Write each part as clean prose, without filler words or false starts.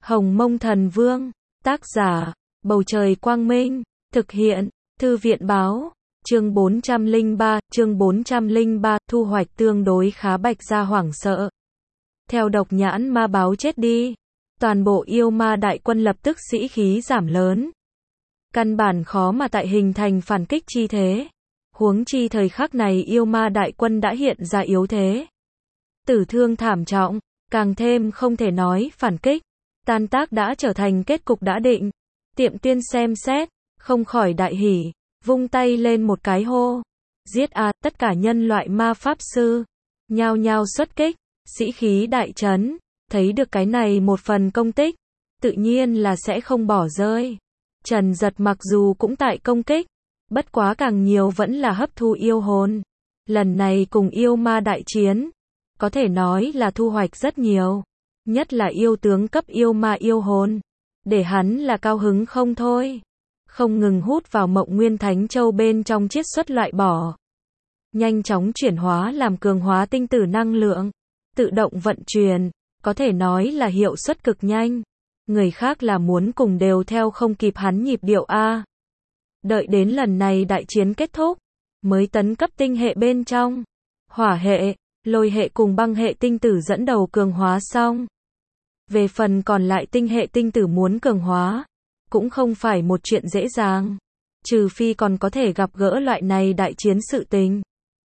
Hồng Mông Thần Vương, tác giả, Bầu Trời Quang Minh, thực hiện, Thư viện Báo, chương 403, thu hoạch tương đối khá. Bạch Gia hoảng sợ. Theo độc nhãn ma báo chết đi, toàn bộ yêu ma đại quân lập tức sĩ khí giảm lớn. Căn bản khó mà tại hình thành phản kích chi thế. Huống chi thời khắc này yêu ma đại quân đã hiện ra yếu thế. Tử thương thảm trọng, càng thêm không thể nói phản kích. Tan tác đã trở thành kết cục đã định. Tiệm Tiên xem xét, không khỏi đại hỉ, vung tay lên một cái hô. Giết a, tất cả nhân loại ma pháp sư, nhao nhao xuất kích, sĩ khí đại trấn, thấy được cái này một phần công tích, tự nhiên là sẽ không bỏ rơi. Trần Giật mặc dù cũng tại công kích, bất quá càng nhiều vẫn là hấp thu yêu hồn. Lần này cùng yêu ma đại chiến, có thể nói là thu hoạch rất nhiều, nhất là yêu tướng cấp yêu ma yêu hồn, để hắn là cao hứng không thôi. Không ngừng hút vào Mộng Nguyên Thánh Châu bên trong chiết xuất loại bỏ, nhanh chóng chuyển hóa làm cường hóa tinh tử năng lượng, tự động vận chuyển, có thể nói là hiệu suất cực nhanh. Người khác là muốn cùng đều theo không kịp hắn nhịp điệu a. Đợi đến lần này đại chiến kết thúc, mới tấn cấp tinh hệ bên trong. Hỏa hệ, lôi hệ cùng băng hệ tinh tử dẫn đầu cường hóa xong. Về phần còn lại tinh hệ tinh tử muốn cường hóa, cũng không phải một chuyện dễ dàng. Trừ phi còn có thể gặp gỡ loại này đại chiến sự tình.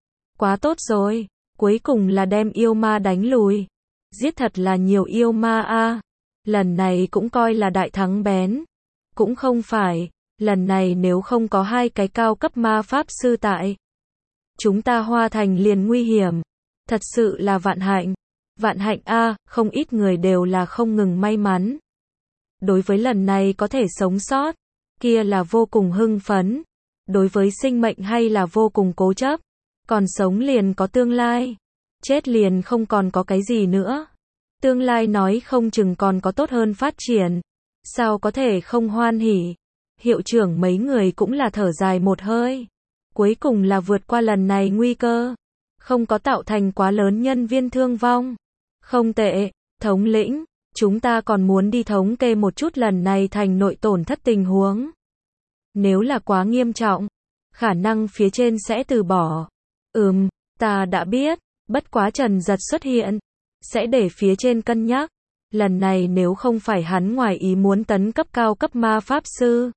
Quá tốt rồi, cuối cùng là đem yêu ma đánh lùi. Giết thật là nhiều yêu ma a. Lần này cũng coi là đại thắng bén. Cũng không phải, lần này nếu không có hai cái cao cấp ma pháp sư tại, chúng ta Hoa Thành liền nguy hiểm. Thật sự là vạn hạnh. Vạn hạnh a, không ít người đều là không ngừng may mắn. Đối với lần này có thể sống sót, kia là vô cùng hưng phấn. Đối với sinh mệnh hay là vô cùng cố chấp. Còn sống liền có tương lai, chết liền không còn có cái gì nữa. Tương lai nói không chừng còn có tốt hơn phát triển. Sao có thể không hoan hỉ. Hiệu trưởng mấy người cũng là thở dài một hơi. Cuối cùng là vượt qua lần này nguy cơ, không có tạo thành quá lớn nhân viên thương vong. Không tệ, thống lĩnh, chúng ta còn muốn đi thống kê một chút lần này thành nội tổn thất tình huống. Nếu là quá nghiêm trọng, khả năng phía trên sẽ từ bỏ. Ta đã biết, bất quá Trần Giật xuất hiện, sẽ để phía trên cân nhắc. Lần này nếu không phải hắn ngoài ý muốn tấn cấp cao cấp ma pháp sư,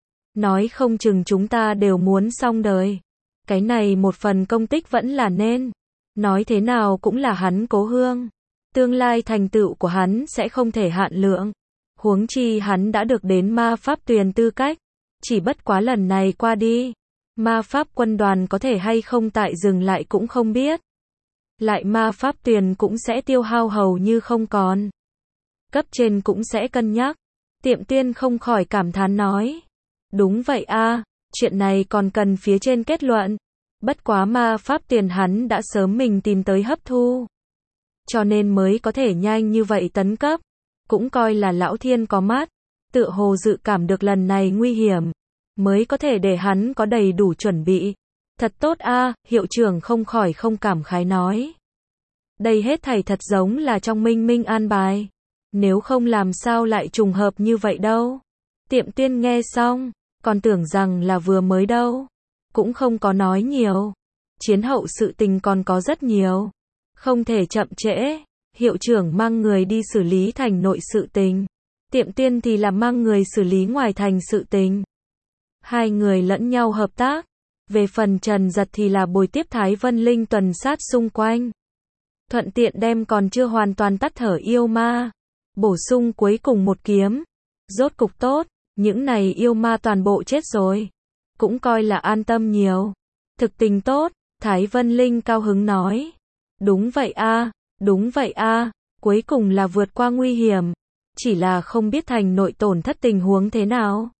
nói không chừng chúng ta đều muốn xong đời. Cái này một phần công tích vẫn là nên. Nói thế nào cũng là hắn cố hương. Tương lai thành tựu của hắn sẽ không thể hạn lượng. Huống chi hắn đã được đến ma pháp tuyền tư cách. Chỉ bất quá lần này qua đi, ma pháp quân đoàn có thể hay không tại dừng lại cũng không biết. Lại ma pháp tuyền cũng sẽ tiêu hao hầu như không còn. Cấp trên cũng sẽ cân nhắc. Tiệm Tiên không khỏi cảm thán nói. Đúng vậy a, chuyện này còn cần phía trên kết luận. Bất quá ma pháp tiền hắn đã sớm mình tìm tới hấp thu, cho nên mới có thể nhanh như vậy tấn cấp. Cũng coi là lão thiên có mắt, tựa hồ dự cảm được lần này nguy hiểm, mới có thể để hắn có đầy đủ chuẩn bị. Thật tốt a, hiệu trưởng không khỏi không cảm khái nói. Đây hết thảy thật giống là trong minh minh an bài. Nếu không làm sao lại trùng hợp như vậy đâu. Tiệm Tiên nghe xong, còn tưởng rằng là vừa mới đâu. Cũng không có nói nhiều. Chiến hậu sự tình còn có rất nhiều. Không thể chậm trễ. Hiệu trưởng mang người đi xử lý thành nội sự tình. Tiệm Tiên thì là mang người xử lý ngoài thành sự tình. Hai người lẫn nhau hợp tác. Về phần Trần Giật thì là bồi tiếp Thái Vân Linh tuần sát xung quanh. Thuận tiện đem còn chưa hoàn toàn tắt thở yêu ma, bổ sung cuối cùng một kiếm. Rốt cục tốt, những này yêu ma toàn bộ chết rồi. Cũng coi là an tâm nhiều. Thực tình tốt, Thái Vân Linh cao hứng nói. Đúng vậy a, đúng vậy a, cuối cùng là vượt qua nguy hiểm. Chỉ là không biết thành nội tổn thất tình huống thế nào.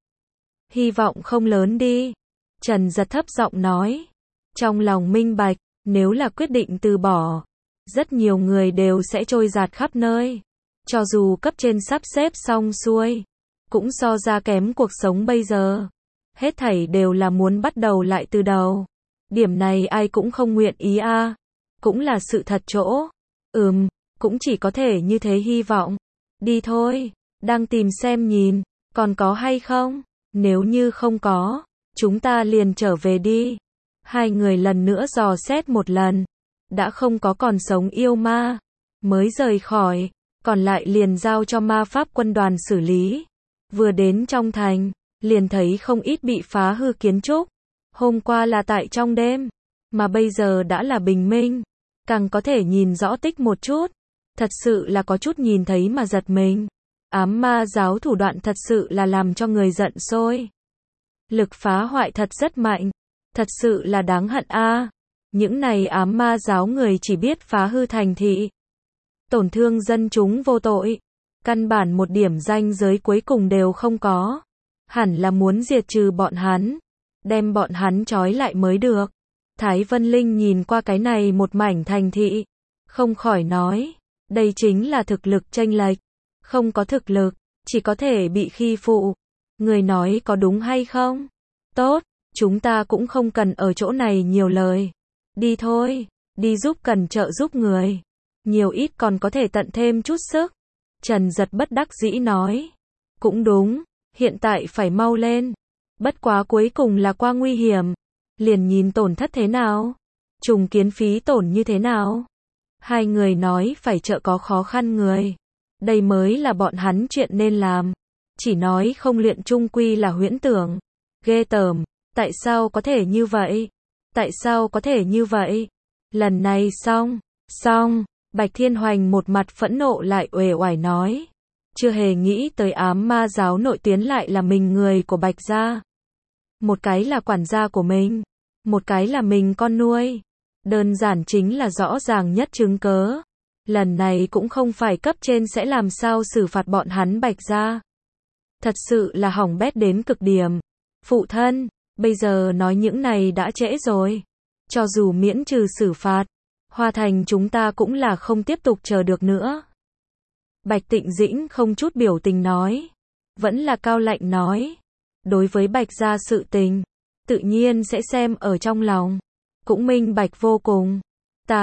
Hy vọng không lớn đi. Trần Giật thấp giọng nói. Trong lòng minh bạch, nếu là quyết định từ bỏ, rất nhiều người đều sẽ trôi dạt khắp nơi. Cho dù cấp trên sắp xếp xong xuôi, cũng so ra kém cuộc sống bây giờ. Hết thảy đều là muốn bắt đầu lại từ đầu. Điểm này ai cũng không nguyện ý a. Cũng là sự thật chỗ. Cũng chỉ có thể như thế hy vọng. Đi thôi. Đang tìm xem nhìn, còn có hay không? Nếu như không có, chúng ta liền trở về đi. Hai người lần nữa dò xét một lần. Đã không có còn sống yêu ma. Mới rời khỏi. Còn lại liền giao cho ma pháp quân đoàn xử lý. Vừa đến trong thành, liền thấy không ít bị phá hư kiến trúc. Hôm qua là tại trong đêm, mà bây giờ đã là bình minh. Càng có thể nhìn rõ tích một chút. Thật sự là có chút nhìn thấy mà giật mình. Ám ma giáo thủ đoạn thật sự là làm cho người giận sôi. Lực phá hoại thật rất mạnh. Thật sự là đáng hận a. Những này ám ma giáo người chỉ biết phá hư thành thị. Tổn thương dân chúng vô tội. Căn bản một điểm ranh giới cuối cùng đều không có. Hẳn là muốn diệt trừ bọn hắn. Đem bọn hắn trói lại mới được. Thái Vân Linh nhìn qua cái này một mảnh thành thị. Không khỏi nói. Đây chính là thực lực chênh lệch. Không có thực lực, chỉ có thể bị khi phụ. Người nói có đúng hay không? Tốt, chúng ta cũng không cần ở chỗ này nhiều lời. Đi thôi, đi giúp cần trợ giúp người. Nhiều ít còn có thể tận thêm chút sức. Trần Giật bất đắc dĩ nói. Cũng đúng, hiện tại phải mau lên. Bất quá cuối cùng là qua nguy hiểm. Liền nhìn tổn thất thế nào? Trùng kiến phí tổn như thế nào? Hai người nói phải trợ có khó khăn người. Đây mới là bọn hắn chuyện nên làm. Chỉ nói không luyện chung quy là huyễn tưởng. Ghê tởm, tại sao có thể như vậy? Tại sao có thể như vậy? Lần này xong, Bạch Thiên Hoành một mặt phẫn nộ lại uể oải nói. Chưa hề nghĩ tới ám ma giáo nội tuyến lại là mình người của Bạch gia. Một cái là quản gia của mình, một cái là mình con nuôi. Đơn giản chính là rõ ràng nhất chứng cớ. Lần này cũng không phải cấp trên sẽ làm sao xử phạt bọn hắn Bạch gia. Thật sự là hỏng bét đến cực điểm. Phụ thân, bây giờ nói những này đã trễ rồi. Cho dù miễn trừ xử phạt, Hoa Thành chúng ta cũng là không tiếp tục chờ được nữa. Bạch Tịnh Dĩnh không chút biểu tình nói. Vẫn là cao lạnh nói. Đối với Bạch gia sự tình, tự nhiên sẽ xem ở trong lòng. Cũng minh bạch vô cùng. Ta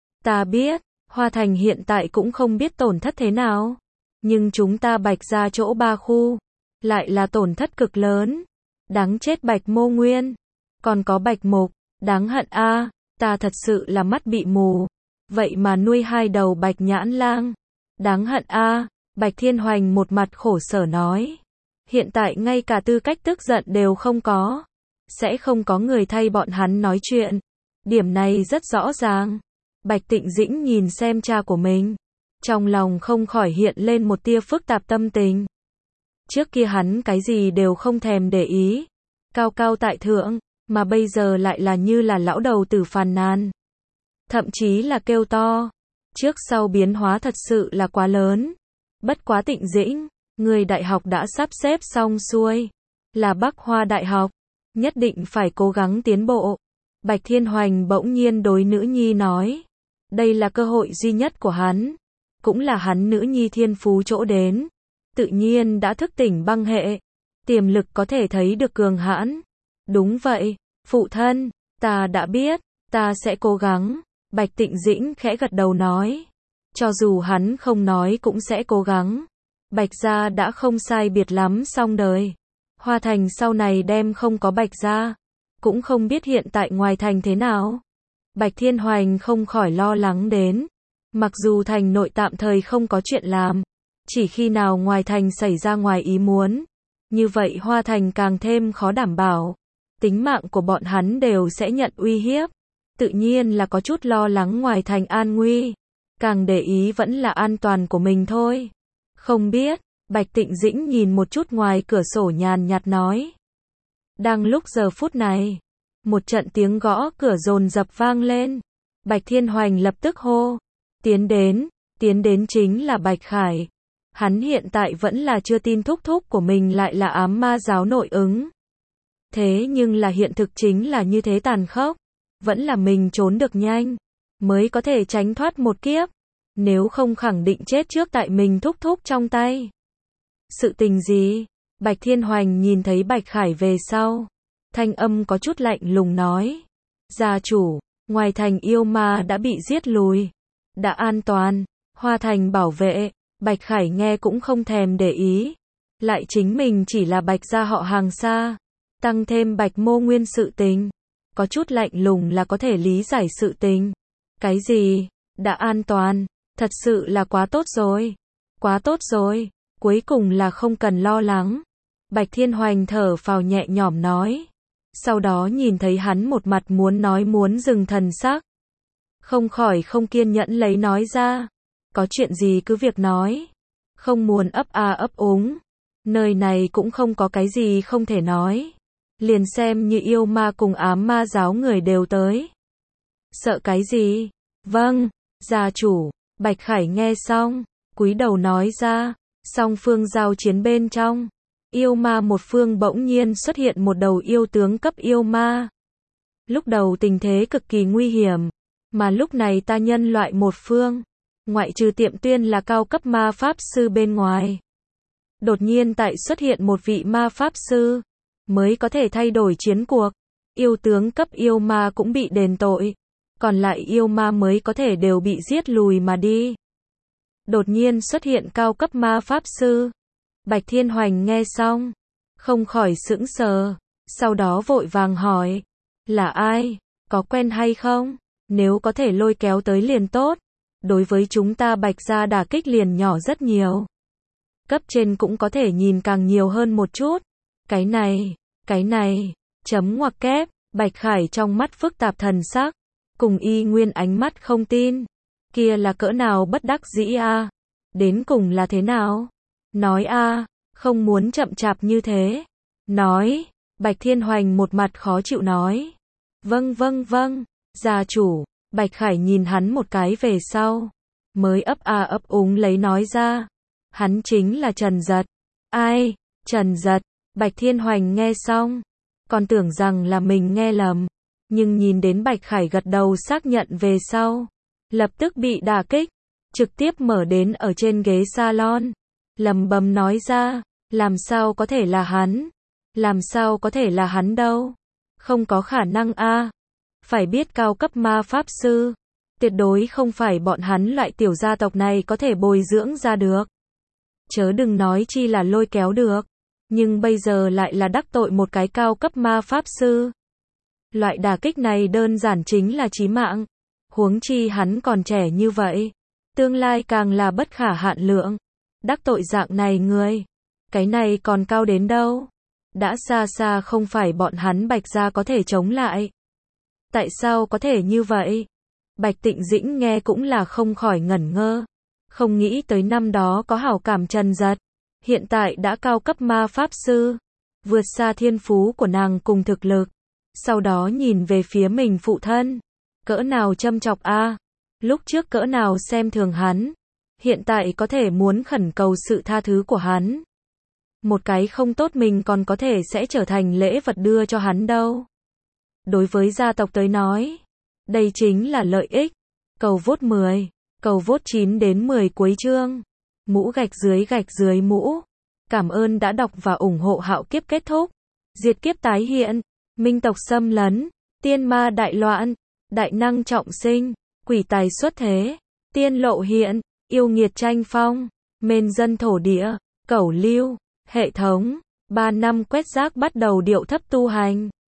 biết. Hoa Thành hiện tại cũng không biết tổn thất thế nào. Nhưng chúng ta Bạch gia chỗ 3 khu, lại là tổn thất cực lớn. Đáng chết Bạch Mô Nguyên. Còn có Bạch Mục, đáng hận a. Ta thật sự là mắt bị mù. Vậy mà nuôi 2 đầu Bạch Nhãn Lang. Đáng hận a. Bạch Thiên Hoành một mặt khổ sở nói. Hiện tại ngay cả tư cách tức giận đều không có. Sẽ không có người thay bọn hắn nói chuyện. Điểm này rất rõ ràng. Bạch Tịnh Dĩnh nhìn xem cha của mình. Trong lòng không khỏi hiện lên một tia phức tạp tâm tình. Trước kia hắn cái gì đều không thèm để ý. Cao cao tại thượng. Mà bây giờ lại là như là lão đầu tử phàn nàn. Thậm chí là kêu to. Trước sau biến hóa thật sự là quá lớn. Bất quá Tịnh Dĩnh, người đại học đã sắp xếp xong xuôi. Là Bắc Hoa Đại học. Nhất định phải cố gắng tiến bộ. Bạch Thiên Hoành bỗng nhiên đối nữ nhi nói. Đây là cơ hội duy nhất của hắn. Cũng là hắn nữ nhi thiên phú chỗ đến. Tự nhiên đã thức tỉnh băng hệ. Tiềm lực có thể thấy được cường hãn. Đúng vậy, phụ thân, ta đã biết, ta sẽ cố gắng. Bạch Tịnh Dĩnh khẽ gật đầu nói. Cho dù hắn không nói cũng sẽ cố gắng. Bạch gia đã không sai biệt lắm xong đời. Hoa Thành sau này đem không có Bạch gia. Cũng không biết hiện tại ngoài thành thế nào. Bạch Thiên Hoành không khỏi lo lắng đến. Mặc dù thành nội tạm thời không có chuyện làm. Chỉ khi nào ngoài thành xảy ra ngoài ý muốn. Như vậy Hoa Thành càng thêm khó đảm bảo. Tính mạng của bọn hắn đều sẽ nhận uy hiếp. Tự nhiên là có chút lo lắng ngoài thành an nguy. Càng để ý vẫn là an toàn của mình thôi. Không biết, Bạch Tịnh Dĩnh nhìn một chút ngoài cửa sổ nhàn nhạt nói. Đang lúc giờ phút này, một trận tiếng gõ cửa dồn dập vang lên. Bạch Thiên Hoành lập tức hô. Tiến đến chính là Bạch Khải. Hắn hiện tại vẫn là chưa tin thúc thúc của mình lại là ám ma giáo nội ứng. Thế nhưng là hiện thực chính là như thế tàn khốc. Vẫn là mình trốn được nhanh, mới có thể tránh thoát một kiếp. Nếu không khẳng định chết trước tại mình thúc thúc trong tay. Sự tình gì? Bạch Thiên Hoành nhìn thấy Bạch Khải về sau. Thanh âm có chút lạnh lùng nói. Gia chủ, ngoài thành yêu ma đã bị giết lùi. Đã an toàn, Hoa Thành bảo vệ. Bạch Khải nghe cũng không thèm để ý. Lại chính mình chỉ là Bạch gia họ hàng xa. Tăng thêm Bạch Mô Nguyên sự tình. Có chút lạnh lùng là có thể lý giải sự tình. Cái gì? Đã an toàn. Thật sự là quá tốt rồi. Quá tốt rồi. Cuối cùng là không cần lo lắng. Bạch Thiên Hoành thở phào nhẹ nhõm nói. Sau đó nhìn thấy hắn một mặt muốn nói muốn dừng thần sắc. Không khỏi không kiên nhẫn lấy nói ra. Có chuyện gì cứ việc nói. Không muốn ấp a ấp úng. Nơi này cũng không có cái gì không thể nói. Liền xem như yêu ma cùng ám ma giáo người đều tới. Sợ cái gì? Vâng, gia chủ. Bạch Khải nghe xong, cúi đầu nói ra. Song phương giao chiến bên trong. Yêu ma một phương bỗng nhiên xuất hiện một đầu yêu tướng cấp yêu ma. Lúc đầu tình thế cực kỳ nguy hiểm. Mà lúc này ta nhân loại một phương. Ngoại trừ Tiệm Tuyên là cao cấp ma pháp sư bên ngoài. Đột nhiên tại xuất hiện một vị ma pháp sư. Mới có thể thay đổi chiến cuộc. Yêu tướng cấp yêu ma cũng bị đền tội. Còn lại yêu ma mới có thể đều bị giết lùi mà đi. Đột nhiên xuất hiện cao cấp ma pháp sư. Bạch Thiên Hoành nghe xong. Không khỏi sững sờ. Sau đó vội vàng hỏi. Là ai? Có quen hay không? Nếu có thể lôi kéo tới liền tốt. Đối với chúng ta Bạch gia đả kích liền nhỏ rất nhiều. Cấp trên cũng có thể nhìn càng nhiều hơn một chút. Cái này, chấm ngoặc kép, Bạch Khải trong mắt phức tạp thần sắc. Cùng Y Nguyên ánh mắt không tin. Kia là cỡ nào bất đắc dĩ a? Đến cùng là thế nào? Nói a, không muốn chậm chạp như thế. Nói, Bạch Thiên Hoành một mặt khó chịu nói. Vâng, gia chủ. Bạch Khải nhìn hắn một cái về sau. Mới ấp a ấp úng lấy nói ra. Hắn chính là Trần Giật. Ai? Trần Giật. Bạch Thiên Hoành nghe xong. Còn tưởng rằng là mình nghe lầm. Nhưng nhìn đến Bạch Khải gật đầu xác nhận về sau. Lập tức bị đả kích. Trực tiếp mở đến ở trên ghế salon. Lầm bầm nói ra. Làm sao có thể là hắn? Làm sao có thể là hắn đâu? Không có khả năng a. Phải biết cao cấp ma pháp sư. Tuyệt đối không phải bọn hắn loại tiểu gia tộc này có thể bồi dưỡng ra được. Chớ đừng nói chi là lôi kéo được. Nhưng bây giờ lại là đắc tội một cái cao cấp ma pháp sư. Loại đả kích này đơn giản chính là chí mạng. Huống chi hắn còn trẻ như vậy. Tương lai càng là bất khả hạn lượng. Đắc tội dạng này người. Cái này còn cao đến đâu. Đã xa xa không phải bọn hắn Bạch gia có thể chống lại. Tại sao có thể như vậy? Bạch Tịnh Dĩnh nghe cũng là không khỏi ngẩn ngơ. Không nghĩ tới năm đó có hảo cảm Trần Giật. Hiện tại đã cao cấp ma pháp sư. Vượt xa thiên phú của nàng cùng thực lực. Sau đó nhìn về phía mình phụ thân. Cỡ nào châm chọc a? Lúc trước cỡ nào xem thường hắn. Hiện tại có thể muốn khẩn cầu sự tha thứ của hắn. Một cái không tốt mình còn có thể sẽ trở thành lễ vật đưa cho hắn đâu. Đối với gia tộc tới nói. Đây chính là lợi ích. Cầu vote 10. Cầu vote 9 đến 10 cuối chương. Mũ gạch dưới mũ. Cảm ơn đã đọc và ủng hộ Hạo Kiếp kết thúc. Diệt kiếp tái hiện. Minh tộc xâm lấn. Tiên ma đại loạn. Đại năng trọng sinh. Quỷ tài xuất thế. Tiên lộ hiện. Yêu nghiệt tranh phong. Mên dân thổ địa. Cẩu lưu. Hệ thống. 3 năm quét rác bắt đầu điệu thấp tu hành.